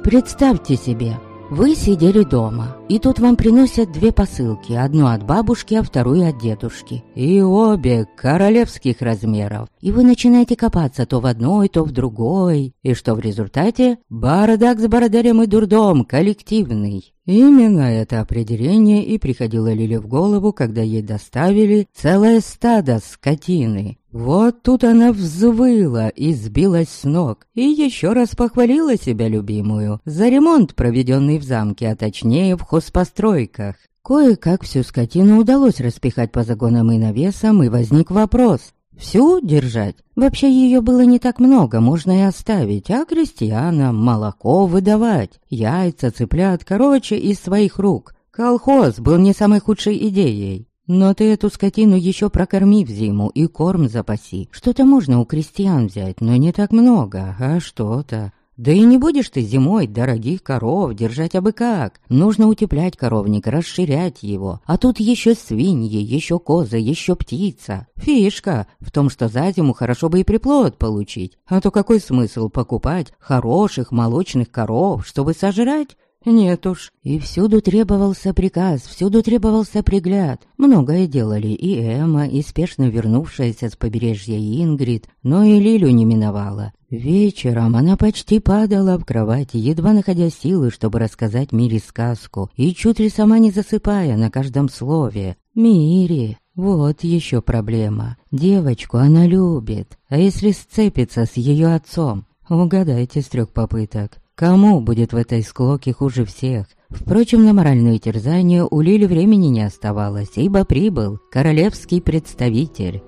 Представьте себе, вы сидели дома, и тут вам приносят две посылки, одну от бабушки, а вторую от дедушки. И обе королевских размеров. И вы начинаете копаться то в одной, то в другой. И что в результате? Бардак с бородарем и дурдом коллективный. Именно это определение и приходило Лиле в голову, когда ей доставили целое стадо скотины. Вот тут она взвыла и сбилась с ног, и еще раз похвалила себя любимую за ремонт, проведенный в замке, а точнее в хозпостройках. Кое-как всю скотину удалось распихать по загонам и навесам, и возник вопрос: всю держать? Вообще ее было не так много, можно и оставить, а крестьянам молоко выдавать, яйца, цыплят, короче, из своих рук. Колхоз был не самой худшей идеей. Но ты эту скотину еще прокорми в зиму и корм запаси. Что-то можно у крестьян взять, но не так много, а что-то. Да и не будешь ты зимой дорогих коров держать абы как. Нужно утеплять коровник, расширять его. А тут еще свиньи, еще козы, еще птица. Фишка в том, что за зиму хорошо бы и приплод получить. А то какой смысл покупать хороших молочных коров, чтобы сожрать? Нет уж. И всюду требовался приказ, всюду требовался пригляд. Многое делали и Эмма, и спешно вернувшаяся с побережья Ингрид, но и Лилю не миновала. Вечером она почти падала в кровати, едва находя силы, чтобы рассказать Мире сказку, и чуть ли сама не засыпая на каждом слове. Мире, вот еще проблема. Девочку она любит, а если сцепится с ее отцом? Угадайте с 3 попыток. Кому будет в этой склоке хуже всех? Впрочем, на моральные терзания у Лили времени не оставалось, ибо прибыл королевский представитель.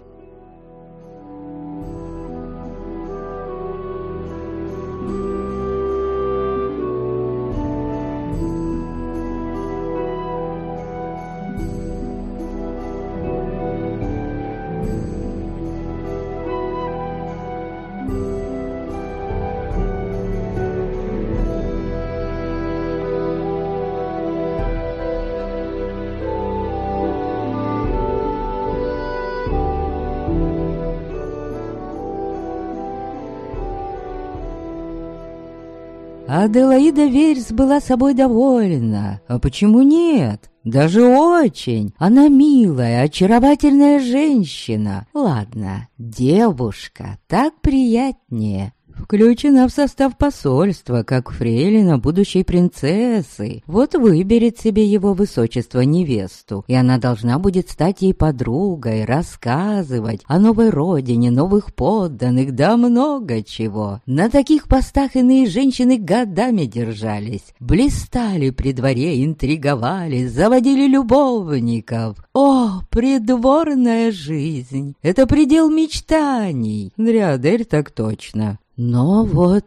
Аделаида Верес была собой довольна. А почему нет? Даже очень. Она милая, очаровательная женщина. Ладно, девушка, так приятнее. Включена в состав посольства, как фрейлина будущей принцессы. Вот выберет себе его высочество невесту, и она должна будет стать ей подругой, рассказывать о новой родине, новых подданных, да много чего. На таких постах иные женщины годами держались, блистали при дворе, интриговали, заводили любовников. О, придворная жизнь! Это предел мечтаний. Дриадерь так точно. Но вот...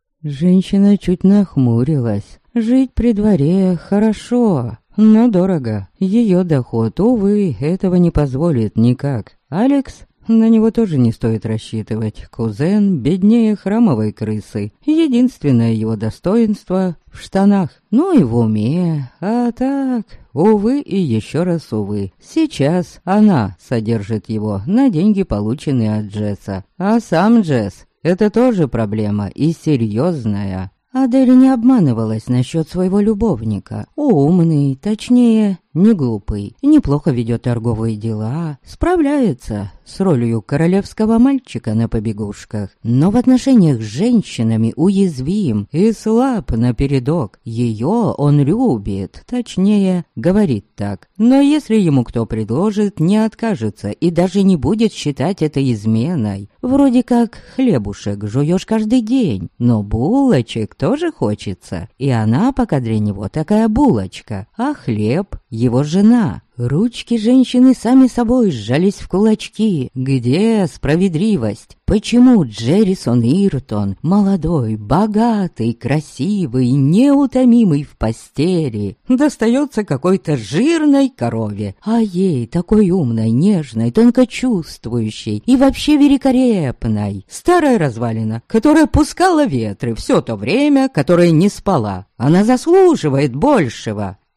Женщина чуть нахмурилась. Жить при дворе хорошо, но дорого. Ее доход, увы, этого не позволит никак. Алекс, на него тоже не стоит рассчитывать. Кузен беднее храмовой крысы. Единственное его достоинство в штанах. Ну и в уме. А так, увы и еще раз увы. Сейчас она содержит его на деньги, полученные от Джесса. А сам Джесс... Это тоже проблема и серьезная. Адель не обманывалась насчет своего любовника. Умный, точнее, не глупый, неплохо ведет торговые дела, справляется с ролью королевского мальчика на побегушках, но в отношениях с женщинами уязвим и слаб напередок. Ее он любит, точнее, говорит так. Но если ему кто предложит, не откажется и даже не будет считать это изменой. Вроде как хлебушек жуешь каждый день, но булочек тоже хочется, и она пока для него такая булочка, а хлеб — его жена. Ручки женщины сами собой сжались в кулачки. Где справедливость? Почему Джеррисон Иртон, молодой, богатый, красивый, неутомимый в постели, достается какой-то жирной корове, а ей, такой умной, нежной, тонкочувствующей и вообще великолепной, старая развалина, которая пускала ветры все то время, которое не спала? Она заслуживает большего.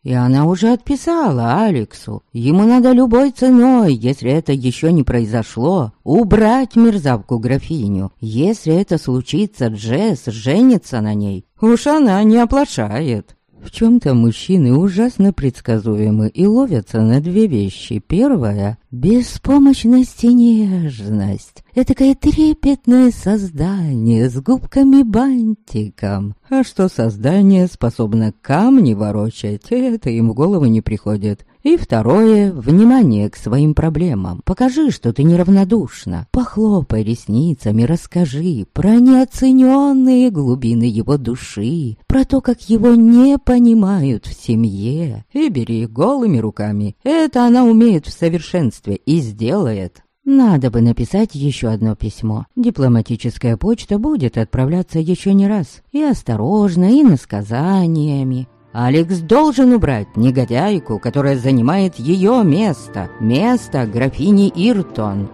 И она уже отписала Алексу. Ему надо любой ценой, если это еще не произошло, убрать мерзавку-графиню. Если это случится, Джесс женится на ней. Уж она не оплошает. В чем-то мужчины ужасно предсказуемы и ловятся на две вещи. Первая — беспомощность и нежность. Этакое трепетное создание с губками-бантиком. А что создание способно камни ворочать, это им в голову не приходит. И второе — внимание к своим проблемам. Покажи, что ты неравнодушна. Похлопай ресницами, расскажи про неоцененные глубины его души, про то, как его не понимают в семье. И бери голыми руками. Это она умеет в совершенстве и сделает. Надо бы написать еще одно письмо. Дипломатическая почта будет отправляться еще не раз. И осторожно, и насказаниями. Алекс должен убрать негодяйку, которая занимает ее место. Место графини Иртон.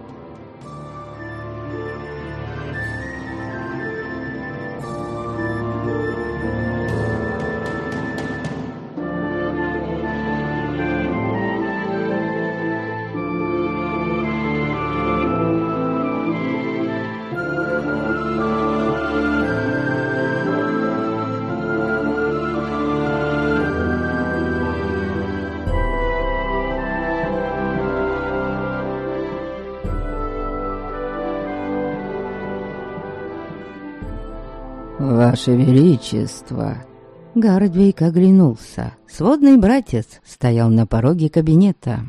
«Ваше Величество!» Гардвейк оглянулся. Сводный братец стоял на пороге кабинета.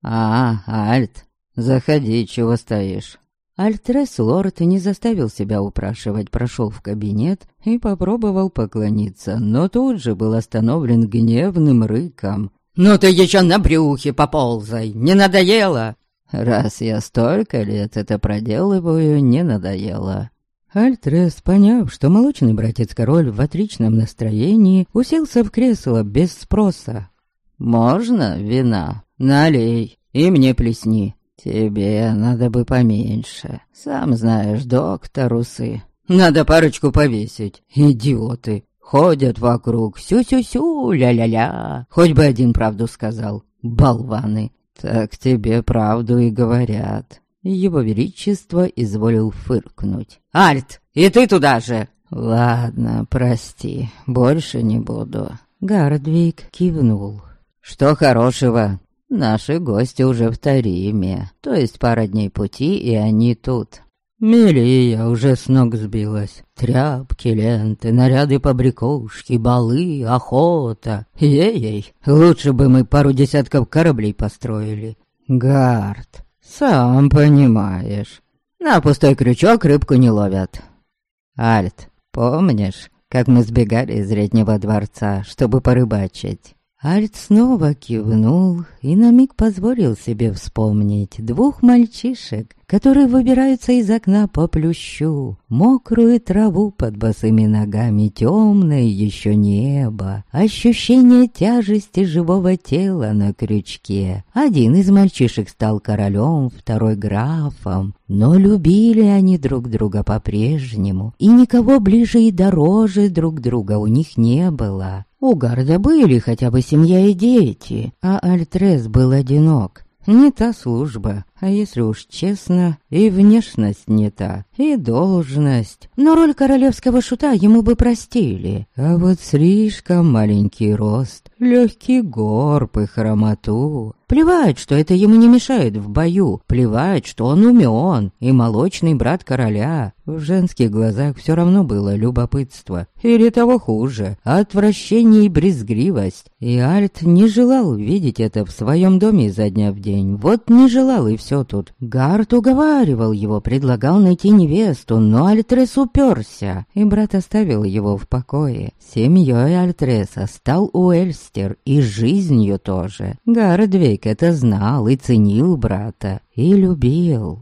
Альт, заходи, чего стоишь?» Альтрес лорд не заставил себя упрашивать, прошел в кабинет и попробовал поклониться, но тут же был остановлен гневным рыком. «Ну ты еще на брюхе поползай, не надоело?» «Раз я столько лет это проделываю, не надоело». Альтрес, поняв, что молочный братец-король в отличном настроении, уселся в кресло без спроса. «Можно вина? Налей и мне плесни. Тебе надо бы поменьше. Сам знаешь, доктор усы. Надо парочку повесить. Идиоты. Ходят вокруг, сю-сю-сю, ля-ля-ля. Хоть бы один правду сказал. Болваны. Так тебе правду и говорят». Его Величество изволил фыркнуть. «Альт, и ты туда же!» «Ладно, прости, больше не буду». Гардвейк кивнул. «Что хорошего? Наши гости уже в Тариме, то есть пара дней пути, и они тут. Мелия уже с ног сбилась. Тряпки, ленты, наряды побрякушки, балы, охота. Ей-ей, лучше бы мы пару десятков кораблей построили. Гард, сам понимаешь, на пустой крючок рыбку не ловят. Альт, помнишь, как мы сбегали из Летнего дворца, чтобы порыбачить?» Альт снова кивнул и на миг позволил себе вспомнить двух мальчишек, которые выбираются из окна по плющу, мокрую траву под босыми ногами, темное еще небо, ощущение тяжести живого тела на крючке. Один из мальчишек стал королем, второй графом, но любили они друг друга по-прежнему, и никого ближе и дороже друг друга у них не было. У Гарда были хотя бы семья и дети, а Альтрес был одинок. Не та служба, а если уж честно, и внешность не та, и должность. Но роль королевского шута ему бы простили. А вот слишком маленький рост, легкий горб и хромоту. Плевать, что это ему не мешает в бою, плевать, что он умен и молочный брат короля. В женских глазах все равно было любопытство, или того хуже, отвращение и брезгливость. И Альт не желал видеть это в своем доме изо дня в день. Вот не желал, и все тут. Гард уговаривал его, предлагал найти невесту, но Альтрес уперся, и брат оставил его в покое. Семьей Альтреса стал Уэльстер, и жизнью тоже. Гардвейк это знал и ценил брата, и любил.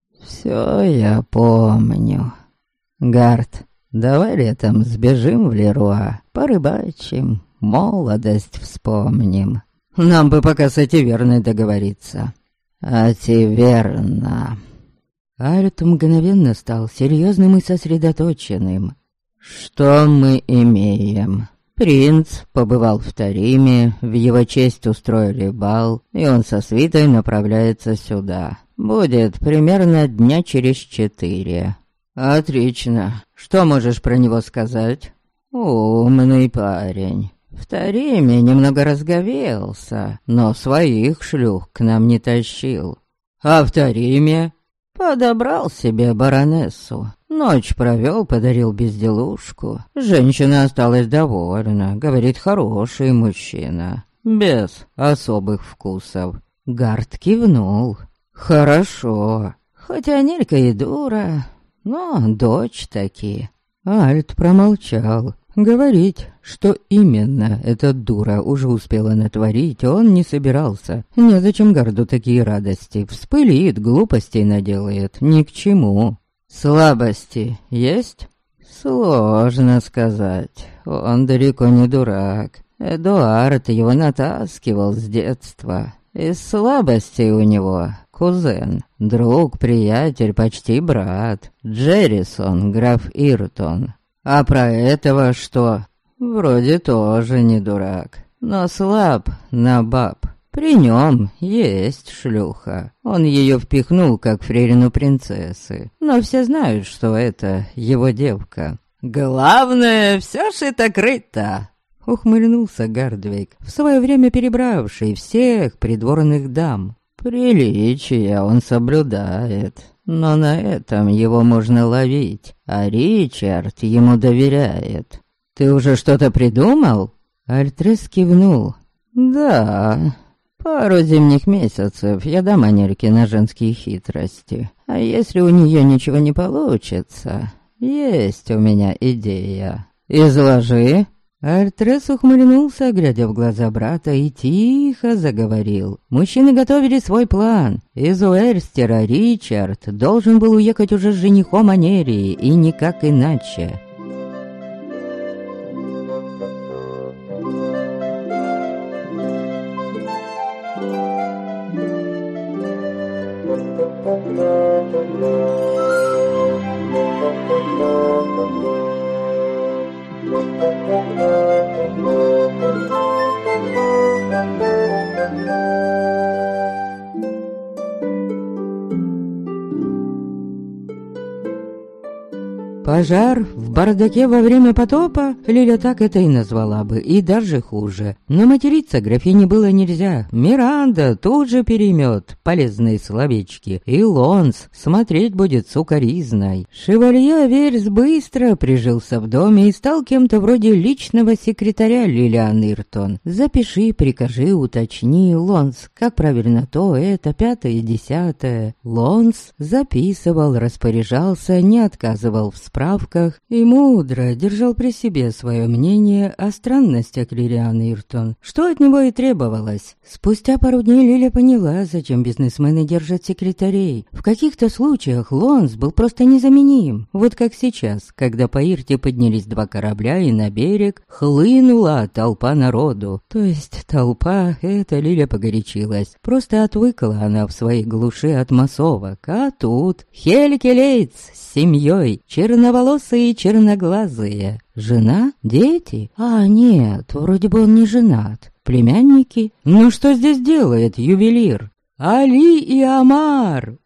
«Все я помню. Гард, давай летом сбежим в Леруа, порыбачим, молодость вспомним. Нам бы пока с Ативерной договориться». «Ативерна». Альт мгновенно стал серьезным и сосредоточенным. «Что мы имеем?» Принц побывал в Тариме, в его честь устроили бал, и он со свитой направляется сюда. Будет примерно дня через 4. Отлично. Что можешь про него сказать? Умный парень. В Тариме немного разговелся, но своих шлюх к нам не тащил. А в Тариме подобрал себе баронессу. Ночь провел, подарил безделушку. Женщина осталась довольна, говорит, хороший мужчина. Без особых вкусов. Гард кивнул. Хорошо. Хотя Нелька и дура, но дочь таки. Альт промолчал. Говорить, что именно эта дура уже успела натворить, он не собирался. Незачем Гарду такие радости. Вспылит, глупостей наделает. Ни к чему. Слабости есть? Сложно сказать. Он далеко не дурак. Эдуард его натаскивал с детства. Из слабостей у него кузен, друг, приятель, почти брат. Джеррисон, граф Иртон. А про этого что? Вроде тоже не дурак, но слаб на баб. При нем есть шлюха. Он ее впихнул, как фрейлину принцессы. Но все знают, что это его девка. «Главное, все шито-крыто!» Ухмыльнулся Гардвейк, в свое время перебравший всех придворных дам. Приличия он соблюдает, но на этом его можно ловить, а Ричард ему доверяет. «Ты уже что-то придумал?» Альтрес кивнул. «Да, пару зимних месяцев я дам Анельке на женские хитрости. А если у нее ничего не получится, есть у меня идея. Изложи». Альтрес ухмыльнулся, глядя в глаза брата, и тихо заговорил. Мужчины готовили свой план. Из Уэрстера Ричард должен был уехать уже с женихом Анерии, и никак иначе. Пожар в бардаке во время потопа Лиля так это и назвала бы, и даже хуже. Но материться графине было нельзя. Миранда тут же переймет полезные словечки, и Лонс смотреть будет сукоризной. Шевалье Аверс быстро прижился в доме и стал кем-то вроде личного секретаря Лилиан Иртон. Запиши, прикажи, уточни, Лонс, как правильно то, это, 5-е, 10-е. Лонс записывал, распоряжался, не отказывал в справках и мудро держал при себе свое мнение о странностях Лилиан Иртон, что от него и требовалось. Спустя пару дней Лиля поняла, зачем бизнесмены держат секретарей. В каких-то случаях Лонс был просто незаменим. Вот как сейчас, когда по Ирте поднялись 2 корабля и на берег хлынула толпа народу. То есть толпа, это Лиля погорячилась. Просто отвыкла она в своей глуши от массовок. А тут Хелькелейтс с семьей, черноволосые и черноглазые. Жена? Дети? А, нет, вроде бы он не женат. Племянники? Ну что здесь делает ювелир? Али и Амар,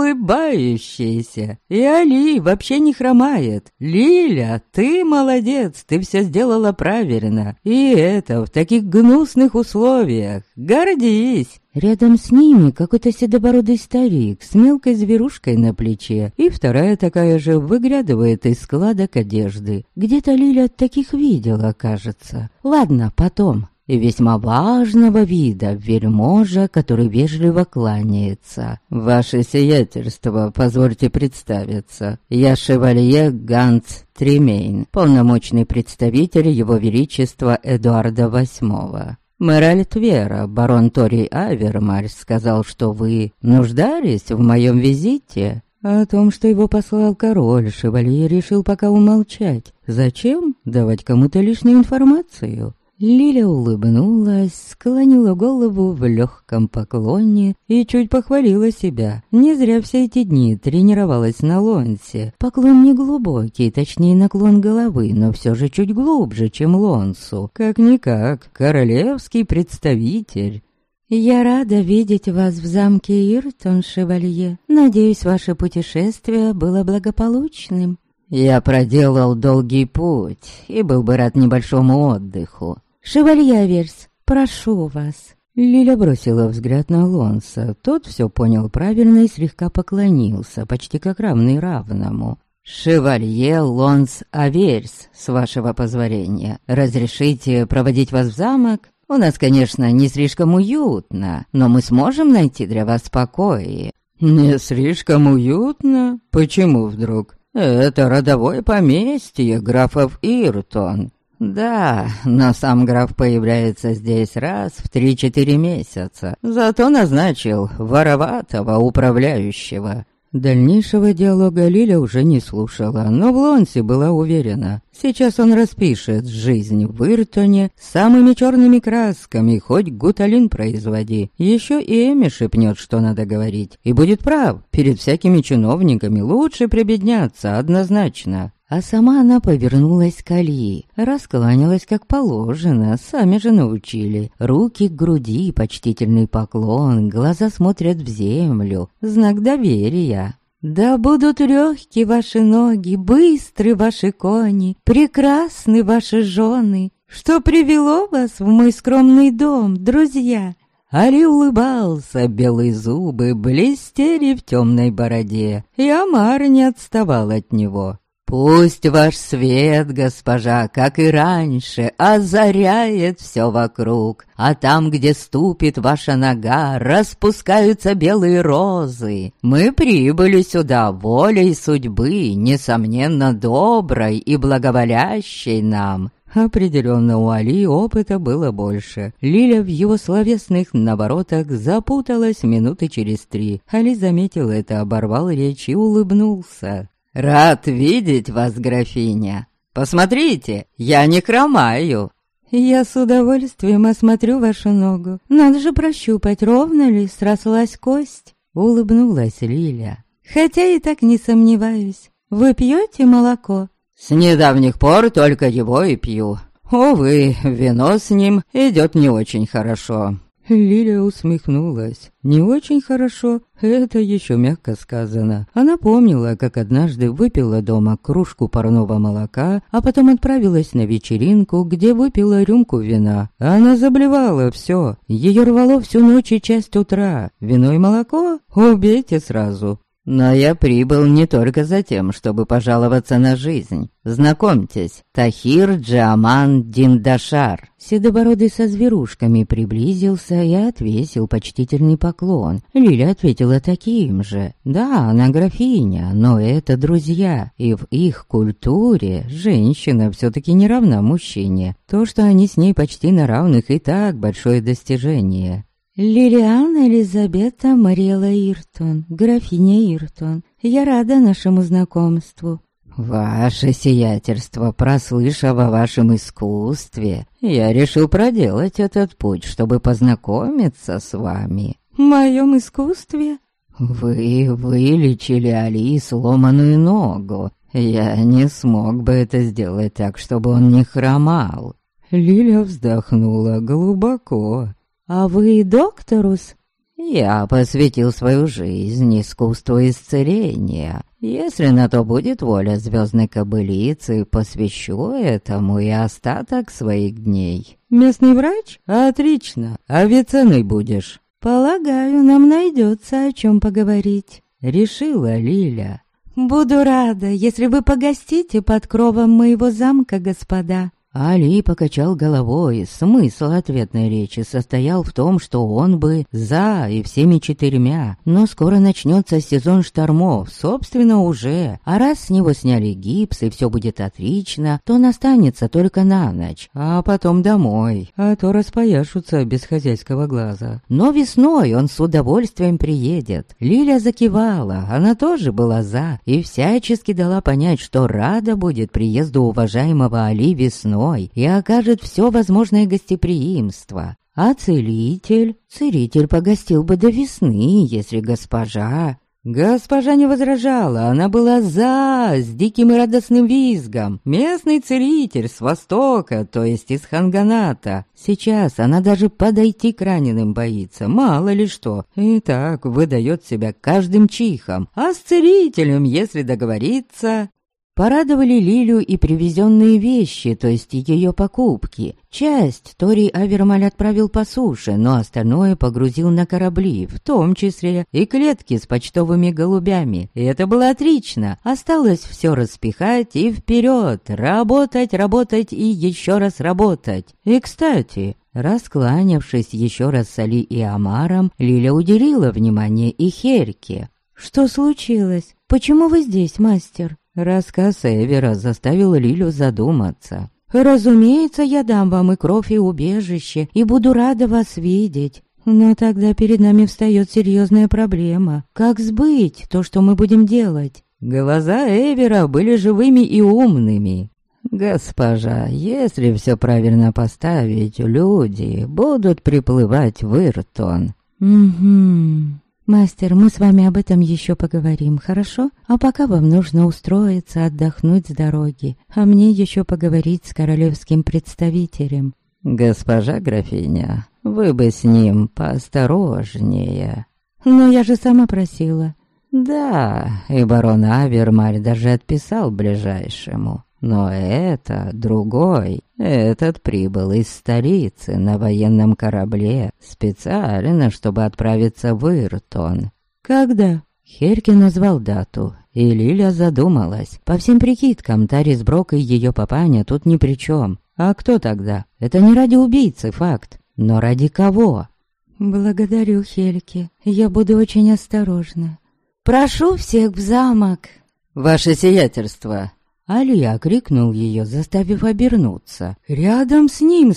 улыбающиеся. И Али вообще не хромает. Лиля, ты молодец, ты все сделала правильно. И это в таких гнусных условиях. Гордись. Рядом с ними какой-то седобородый старик с мелкой зверушкой на плече, и вторая такая же выглядывает из складок одежды. Где-то Лиля таких видела, кажется. Ладно, потом. И весьма важного вида вельможа, который вежливо кланяется. «Ваше сиятельство, позвольте представиться. Я шевалье Ганс Тремейн, полномочный представитель Его Величества Эдуарда VIII. Мэр Альтвера, барон Тори Авермарь, сказал, что вы нуждались в моем визите». О том, что его послал король, шевалье решил пока умолчать. Зачем давать кому-то лишнюю информацию? Лиля улыбнулась, склонила голову в легком поклоне и чуть похвалила себя. Не зря все эти дни тренировалась на лонсе. Поклон не глубокий, точнее наклон головы, но все же чуть глубже, чем лонсу. Как-никак, королевский представитель. «Я рада видеть вас в замке Иртон, шевалье. Надеюсь, ваше путешествие было благополучным». «Я проделал долгий путь и был бы рад небольшому отдыху». «Шевалье Аверс, прошу вас». Лиля бросила взгляд на Лонса. Тот все понял правильно и слегка поклонился, почти как равный равному. «Шевалье Лонс Аверс, с вашего позволения, разрешите проводить вас в замок? У нас, конечно, не слишком уютно, но мы сможем найти для вас покои». «Не слишком уютно? Почему вдруг? Это родовое поместье графов Иртон». «Да, но сам граф появляется здесь раз в 3-4 месяца, зато назначил вороватого управляющего». Дальнейшего диалога Лиля уже не слушала, но в Лонсе была уверена. Сейчас он распишет жизнь в Иртоне самыми черными красками, хоть гуталин производи. Еще и Эми шепнет, что надо говорить. И будет прав, перед всякими чиновниками лучше прибедняться однозначно. А сама она повернулась к Али, раскланялась как положено, сами же научили. Руки к груди, почтительный поклон, глаза смотрят в землю, знак доверия. «Да будут легки ваши ноги, быстры ваши кони, прекрасны ваши жены. Что привело вас в мой скромный дом, друзья?» Али улыбался, белые зубы блестели в темной бороде, и Амар не отставал от него. «Пусть ваш свет, госпожа, как и раньше, озаряет все вокруг, а там, где ступит ваша нога, распускаются белые розы. Мы прибыли сюда волей судьбы, несомненно, доброй и благоволящей нам». Определенно у Али опыта было больше. Лиля в его словесных наворотах запуталась минуты через 3. Али заметил это, оборвал речь и улыбнулся. «Рад видеть вас, графиня. Посмотрите, я не хромаю». «Я с удовольствием осмотрю вашу ногу. Надо же прощупать, ровно ли срослась кость», — улыбнулась Лиля. «Хотя и так не сомневаюсь. Вы пьете молоко?» «С недавних пор только его и пью. Увы, вино с ним идет не очень хорошо». Лиля усмехнулась. Не очень хорошо, это еще мягко сказано. Она помнила, как однажды выпила дома кружку парного молока, а потом отправилась на вечеринку, где выпила рюмку вина. Она заблевала все. Ее рвало всю ночь и часть утра. Вино и молоко? Убейте сразу. Но я прибыл не только за тем, чтобы пожаловаться на жизнь. Знакомьтесь, Тахир Джаман Диндашар. Седобородый со зверушками приблизился и отвесил почтительный поклон. Лиля ответила таким же. Да, она графиня, но это друзья, и в их культуре женщина все-таки не равна мужчине. То, что они с ней почти на равных, и так большое достижение. «Лилиан Элизабета Мариэла Иртон, графиня Иртон, я рада нашему знакомству». «Ваше сиятельство, прослышав о вашем искусстве, я решил проделать этот путь, чтобы познакомиться с вами». «В моем искусстве?» «Вы вылечили Али сломанную ногу. Я не смог бы это сделать так, чтобы он не хромал». Лиля вздохнула глубоко. «А вы докторус?» «Я посвятил свою жизнь искусству исцеления. Если на то будет воля звездной кобылицы, посвящу этому и остаток своих дней». «Местный врач? Отлично. Авиценной будешь?» «Полагаю, нам найдется о чем поговорить», — решила Лиля. «Буду рада, если вы погостите под кровом моего замка, господа». Али покачал головой. Смысл ответной речи состоял в том, что он бы за и всеми 4, но скоро начнется сезон штормов, собственно, уже. А раз с него сняли гипс и все будет отлично, то он останется только на ночь, а потом домой, а то распояшутся без хозяйского глаза. Но весной он с удовольствием приедет. Лиля закивала, она тоже была за, и всячески дала понять, что рада будет приезду уважаемого Али весной, спиной и окажет все возможное гостеприимство. А целитель? Целитель погостил бы до весны, если госпожа... Госпожа не возражала, она была с диким и радостным визгом. Местный целитель с востока, то есть из Ханганата. Сейчас она даже подойти к раненым боится, мало ли что. И так выдает себя каждым чихом. А с целителем, если договориться... Порадовали Лилю и привезенные вещи, то есть ее покупки. Часть Тори Авермаль отправил по суше, но остальное погрузил на корабли, в том числе и клетки с почтовыми голубями. И это было отлично. Осталось все распихать и вперед, работать, работать и еще раз работать. И, кстати... Раскланявшись еще раз с Али и Амаром, Лиля уделила внимание и Херьке. «Что случилось? Почему вы здесь, мастер?» Рассказ Эвера заставил Лилю задуматься. «Разумеется, я дам вам и кровь, и убежище, и буду рада вас видеть. Но тогда перед нами встает серьезная проблема. Как сбыть то, что мы будем делать?» Глаза Эвера были живыми и умными. «Госпожа, если все правильно поставить, люди будут приплывать в Иртон». «Угу. Мастер, мы с вами об этом еще поговорим, хорошо? А пока вам нужно устроиться, отдохнуть с дороги, а мне еще поговорить с королевским представителем». «Госпожа графиня, вы бы с ним поосторожнее». «Но я же сама просила». «Да, и барон Авермаль даже отписал ближайшему. Но это другой. Этот прибыл из столицы на военном корабле, специально, чтобы отправиться в Иртон». «Когда?» Херьке назвал дату, и Лиля задумалась. По всем прикидкам, Тарис Брок и ее папаня тут ни при чем. А кто тогда? Это не ради убийцы, факт. Но ради кого? «Благодарю, Херьке. Я буду очень осторожна. Прошу всех в замок». «Ваше сиятельство!» Али окрикнул ее, заставив обернуться. Рядом с ним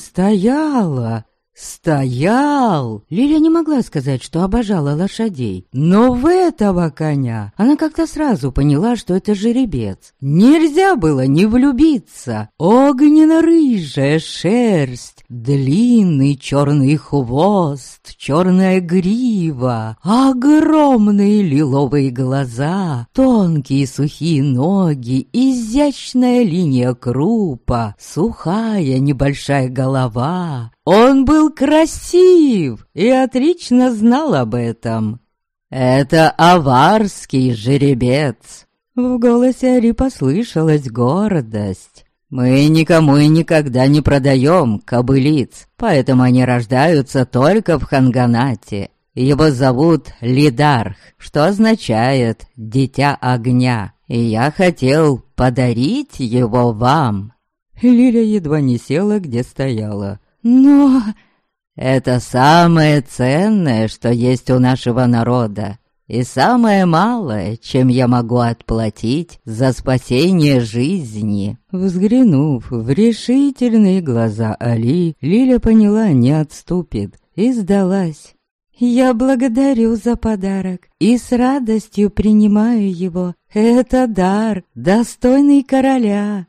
стоял! Лиля не могла сказать, что обожала лошадей, но в этого коня она как-то сразу поняла, что это жеребец. Нельзя было не влюбиться. Огненно-рыжая шерсть, длинный черный хвост, черная грива, огромные лиловые глаза, тонкие сухие ноги, изящная линия крупа, сухая небольшая голова. Он был красив и отлично знал об этом. «Это аварский жеребец!» В голосе Али послышалась гордость. «Мы никому и никогда не продаем кобылиц, поэтому они рождаются только в Ханганате. Его зовут Лидарх, что означает «дитя огня», и я хотел подарить его вам». Лиля едва не села, где стояла. «Но...» «Это самое ценное, что есть у нашего народа, и самое малое, чем я могу отплатить за спасение жизни». Взглянув в решительные глаза Али, Лиля поняла, не отступит, и сдалась. «Я благодарю за подарок и с радостью принимаю его. Это дар, достойный короля».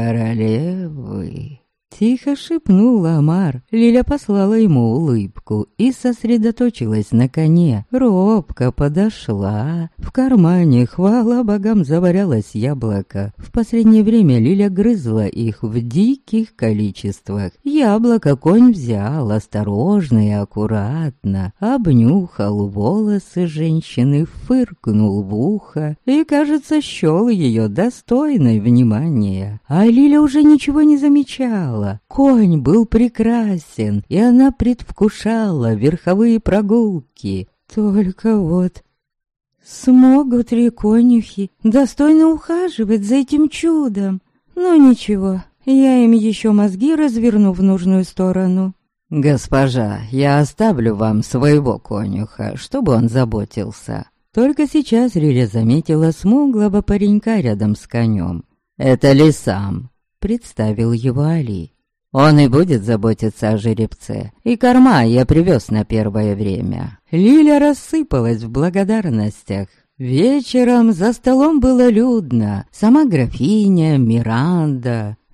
«Королевы...» Тихо шепнул Амар. Лиля послала ему улыбку и сосредоточилась на коне. Робко подошла. В кармане, хвала богам, заварялось яблоко. В последнее время Лиля грызла их в диких количествах. Яблоко конь взял осторожно и аккуратно. Обнюхал волосы женщины, фыркнул в ухо и, кажется, счёл ее достойной внимания. А Лиля уже ничего не замечала. Конь был прекрасен, и она предвкушала верховые прогулки. Только вот... Смогут ли конюхи достойно ухаживать за этим чудом? Ну ничего, я им еще мозги разверну в нужную сторону. «Госпожа, я оставлю вам своего конюха, чтобы он заботился». Только сейчас Лиля заметила смуглого паренька рядом с конем. «Это Лисам», — представил его Али. «Он и будет заботиться о жеребце, и корма я привез на первое время». Лиля рассыпалась в благодарностях. Вечером за столом было людно. Сама графиня, Миранда,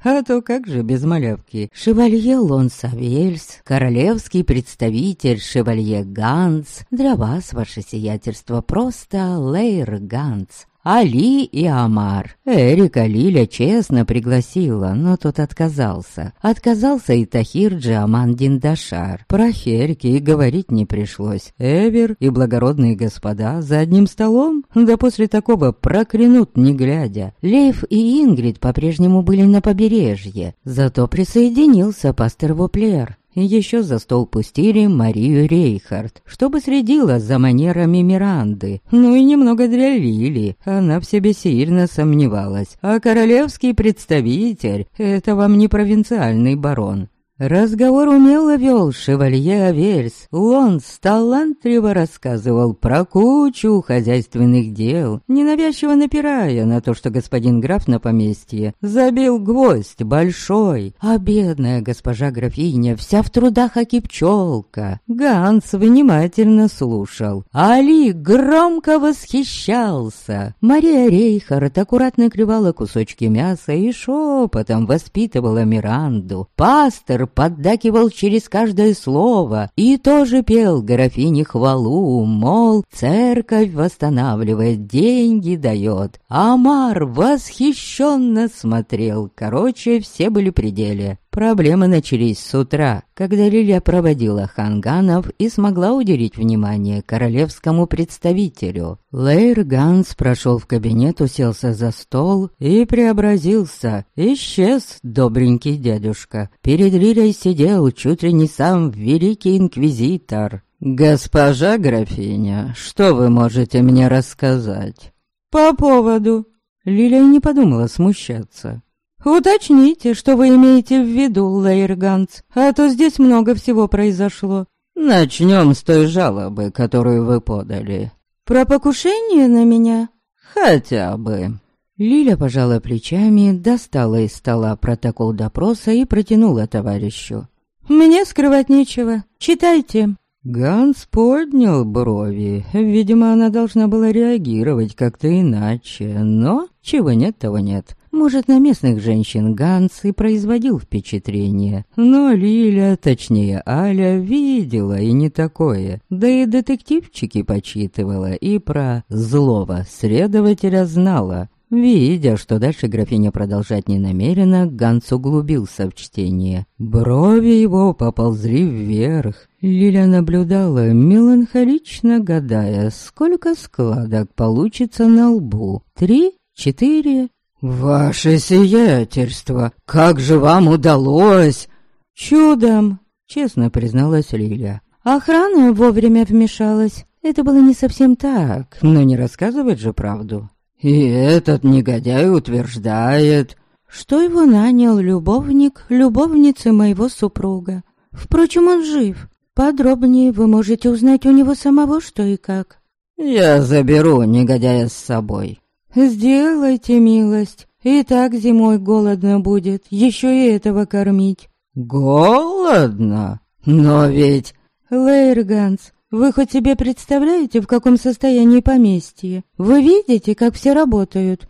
А то как же без малявки? Шевалье Лонсавельс, королевский представитель шевалье Ганс, для вас, ваше сиятельство, просто Лейр Ганс. Али и Амар. Эрика Лиля честно пригласила, но тот отказался. Отказался и Тахир Джиаман Диндашар. Про Херки и говорить не пришлось. Эвер и благородные господа за одним столом? Да после такого проклянут не глядя. Лейф и Ингрид по-прежнему были на побережье. Зато присоединился пастор Воплер. Еще за стол пустили Марию Рейхард, чтобы следила за манерами Миранды. Ну и немного для Лили, она в себе сильно сомневалась. А королевский представитель — это вам не провинциальный барон. Разговор умело вел шевалье Аверс. Лонс талантливо рассказывал про кучу хозяйственных дел, ненавязчиво напирая на то, что господин граф на поместье забил гвоздь большой, а бедная госпожа графиня вся в трудах аки пчелка. Ганс внимательно слушал. Али громко восхищался. Мария Рейхард аккуратно клевала кусочки мяса и шепотом воспитывала Миранду. Пастор поддакивал через каждое слово и тоже пел графине хвалу, мол, церковь восстанавливает, деньги дает. Амар восхищенно смотрел. Короче, все были при деле. Проблемы начались с утра, когда Лиля проводила ханганов и смогла уделить внимание королевскому представителю. Лейр Ганс прошел в кабинет, уселся за стол и преобразился. Исчез добренький дядюшка. Перед Лилей сидел чуть ли не сам великий инквизитор. «Госпожа графиня, что вы можете мне рассказать?» «По поводу...» Лиля не подумала смущаться. «Уточните, что вы имеете в виду, Лейр Ганс, а то здесь много всего произошло». «Начнем с той жалобы, которую вы подали». «Про покушение на меня?» «Хотя бы». Лиля пожала плечами, достала из стола протокол допроса и протянула товарищу. «Мне скрывать нечего. Читайте». Ганс поднял брови. Видимо, она должна была реагировать как-то иначе, но чего нет, того нет. Может, на местных женщин Ганс и производил впечатление, но Лиля, точнее Аля, видела и не такое. Да и детективчики почитывала, и про злого следователя знала. Видя, что дальше графиня продолжать не намерена, Ганс углубился в чтение. Брови его поползли вверх. Лиля наблюдала, меланхолично гадая, сколько складок получится на лбу. 3, 4... «Ваше сиятельство, как же вам удалось?» «Чудом», — честно призналась Лиля. «Охрана вовремя вмешалась. Это было не совсем так, но не рассказывать же правду». «И этот негодяй утверждает...» «Что его нанял любовник любовницы моего супруга. Впрочем, он жив. Подробнее вы можете узнать у него самого, что и как». «Я заберу негодяя с собой». «Сделайте милость, и так зимой голодно будет, еще и этого кормить». «Голодно? Но ведь...» «Лейр Ганс, вы хоть себе представляете, в каком состоянии поместье? Вы видите, как все работают?»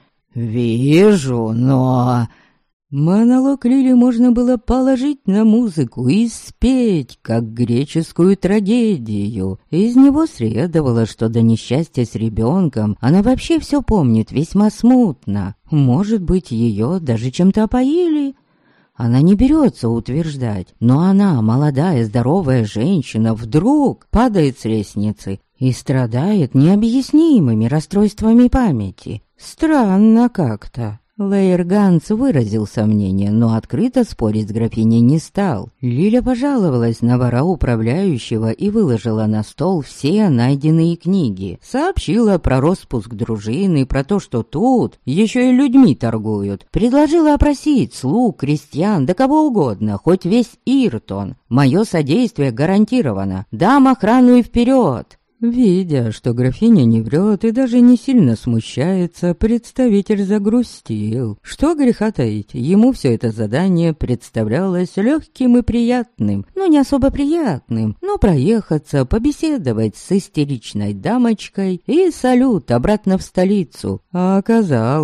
«Вижу, но...» Монолог Лили можно было положить на музыку и спеть, как греческую трагедию. Из него следовало, что до несчастья с ребенком она вообще все помнит весьма смутно. Может быть, ее даже чем-то опоили? Она не берется утверждать, но она, молодая, здоровая женщина, вдруг падает с лестницы и страдает необъяснимыми расстройствами памяти. Странно как-то. Лейр Ганс выразил сомнение, но открыто спорить с графиней не стал. Лиля пожаловалась на вора управляющего и выложила на стол все найденные книги. Сообщила про распуск дружины, про то, что тут еще и людьми торгуют. Предложила опросить слуг, крестьян, да кого угодно, хоть весь Иртон. Мое содействие гарантировано. Дам охрану и вперед. Видя, что графиня не врет и даже не сильно смущается, представитель загрустил. Что греха таить, ему все это задание представлялось легким и приятным. Ну, не особо приятным, но проехаться, побеседовать с истеричной дамочкой и салют обратно в столицу. А оказалось...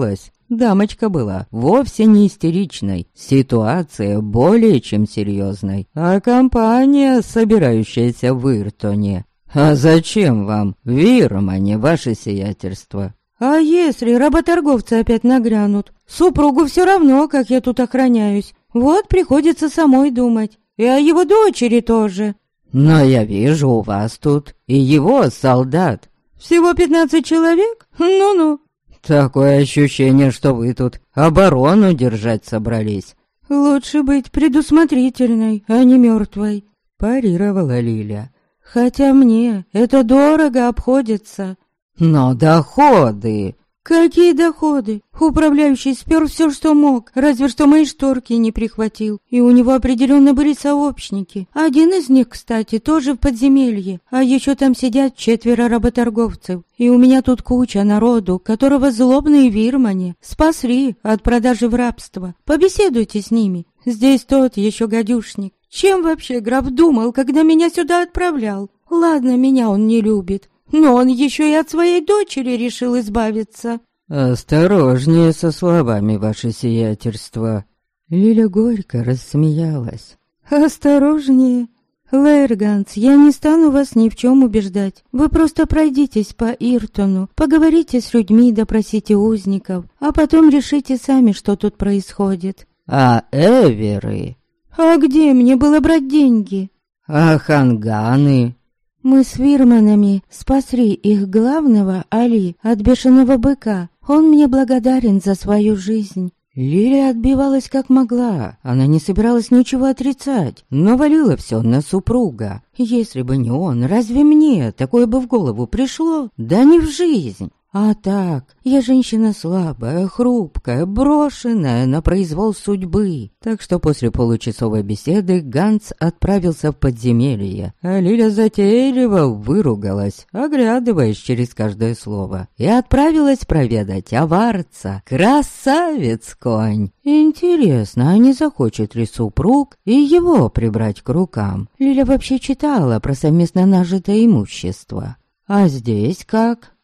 Дамочка была вовсе не истеричной, ситуация более чем серьезной, а компания, собирающаяся в Иртоне. «А зачем вам в Ирмане, ваше сиятельство?» «А если работорговцы опять нагрянут? Супругу все равно, как я тут охраняюсь. Вот приходится самой думать. И о его дочери тоже». «Но я вижу у вас тут и его солдат». «Всего 15 человек? Ну-ну». «Такое ощущение, что вы тут оборону держать собрались». «Лучше быть предусмотрительной, а не мертвой», — парировала Лиля. «Хотя мне это дорого обходится». «Но доходы...» «Какие доходы? Управляющий спер все, что мог, разве что мои шторки не прихватил. И у него определенно были сообщники. Один из них, кстати, тоже в подземелье. А еще там сидят 4 работорговцев. И у меня тут куча народу, которого злобные вирмане спасли от продажи в рабство. Побеседуйте с ними. Здесь тот еще гадюшник. Чем вообще граф думал, когда меня сюда отправлял? Ладно, меня он не любит. Но он еще и от своей дочери решил избавиться». «Осторожнее со словами, ваше сиятельство». Лиля горько рассмеялась. «Осторожнее. Лейрганс, я не стану вас ни в чем убеждать. Вы просто пройдитесь по Иртону, поговорите с людьми, допросите узников, а потом решите сами, что тут происходит». «А эверы?» «А где мне было брать деньги?» «А ханганы?» «Мы с вирманами спасли их главного, Али, от бешеного быка. Он мне благодарен за свою жизнь». Лиля отбивалась как могла. Она не собиралась ничего отрицать, но валила все на супруга. Если бы не он, разве мне такое бы в голову пришло? Да не в жизнь. А так, я женщина слабая, хрупкая, брошенная на произвол судьбы. Так что после получасовой беседы Ганс отправился в подземелье, а Лиля затейливо выругалась, оглядываясь через каждое слово, и отправилась проведать аварца. Красавец конь! Интересно, а не захочет ли супруг и его прибрать к рукам? Лиля вообще читала про совместно нажитое имущество. А здесь как?